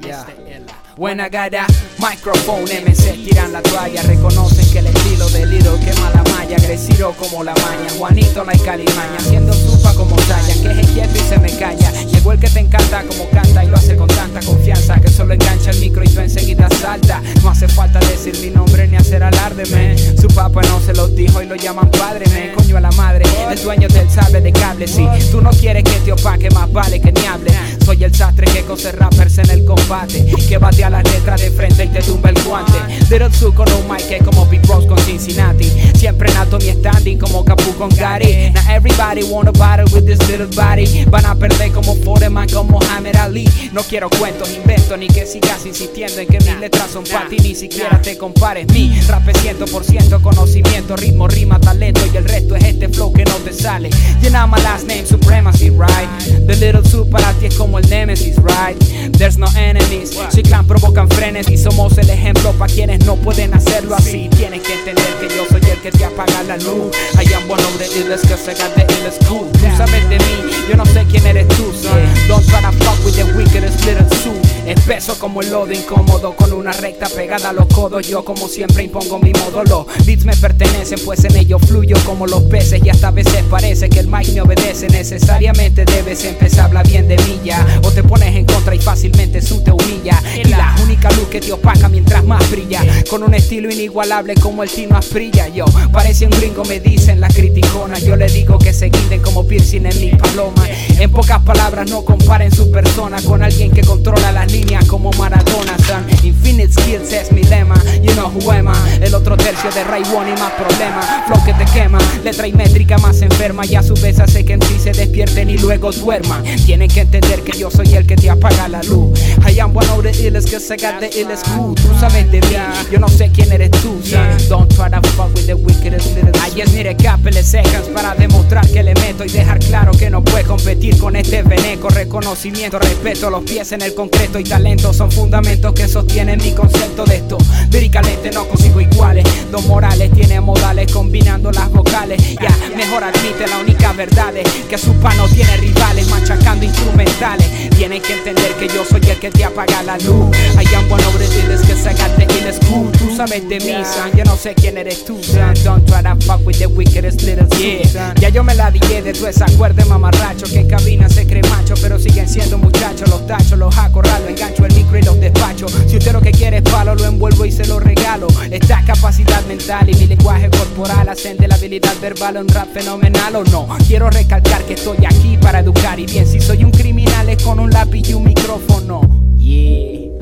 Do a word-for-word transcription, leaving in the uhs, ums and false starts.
Yeah. When I got a microphone, M C tiran la toalla. Reconocen que el estilo de Little quema la malla. Agresivo como la maña, Juanito la calimaña. Haciendo supa como Saya, que es quieto y se me calla. Llegó el que te encanta como canta y lo hace con tanta confianza que solo engancha el micro y tú enseguida salta. No hace falta decir mi nombre ni hacer alarde, me. Su papá no se lo dijo y lo llaman padre, me. Coño a la madre, el dueño del sable de cable. Si tú no quieres que te opaque, más vale que ni hable. Soy el sastre que cose rappers en el combate, que batea las letras de frente y te tumba el guante. Little Su con un mic que es como Big Bros con Cincinnati. Siempre nato mi standing como Capu con Gary. Now everybody wanna battle with this little body. Van a perder como Foreman con Muhammad Ali. No quiero cuentos, invento ni que sigas insistiendo en que mis letras son pa' ti. Ni siquiera te compares, mi rap es cien por ciento conocimiento, ritmo, rima, talento. Y el resto es este flow que no te sale. You know my last name, Supremacy, right? The Little Su para ti es como el Nemesis, right? There's no enemies, si clan provocan frenes y somos el ejemplo pa' quienes no pueden hacerlo así. Tienes que entender que yo soy el que te apaga la luz. I am one of the illest, que se got the illest cool. Tú sabes de mí, yo no sé quién eres tú, son. Don't try to fuck with the wickedest Little Su. Espeso como el lodo, incómodo, con una recta pegada a los codos. Yo como siempre impongo mi modo. Los beats me pertenecen, pues en ellos fluyo como los peces. Y hasta a veces parece que el mic me obedece. Necesariamente debes empezar a hablar bien de mí ya, o te pones en contra y fácilmente Su te humilla. Y la única luz que te opaca mientras más brilla, con un estilo inigualable como el Tino Asprilla. Yo parece un gringo, me dicen las criticonas. Yo le digo que se guinden como piercing en mi paloma. En pocas palabras, no comparen su persona con alguien que controla las líneas como Maradona. Son infinite skills es mi lema. You know who am I. El otro tercio de Ray One y más problemas. Flow que te quema, letra y métrica más enferma. Y a su vez hace que en sí se despierten y luego duerman. Tienen que entender que yo soy el que te apaga la luz. I am one of the illest, que se got the illest cool. Tú sabes de mí, yo no sé quién eres tú, son. Don't try to fuck with the wickedest little Su. I just need a couple of seconds para demostrar que le meto y dejar claro que no puede competir con este veneco. Reconocimiento, respeto, los pies en el concreto y talento son fundamentos que sostienen mi concepto de esto. Líricamente no consigo iguales. Don Morales tiene modales combinando las vocales. Ya, yeah, mejor admite la única verdad es que su pa no tiene rivales machacando instrumentales. Tienen que entender que yo soy el que te apaga la luz. I am one of the illest, que se got the illest cool. Tú sabes de mí, son. Yo no sé quién eres tú, son. Don't try to fuck with the wickedest Little Su, yeah. Ya yo me la dije de tu esa cuerda mamarracho que en cabina se cree macho, pero siguen siendo muchachos. Los tachos, los acorralo, engancho el micro y los despacho. Si usted lo que quiere es palo, lo envuelvo y se lo regalo. Esta capacidad mental y mi lenguaje corporal hacen de la habilidad verbal un rap fenomenal o no. Quiero recalcar que estoy aquí para educar, y bien si soy un criminal es con un lápiz y un micrófono. Yeah.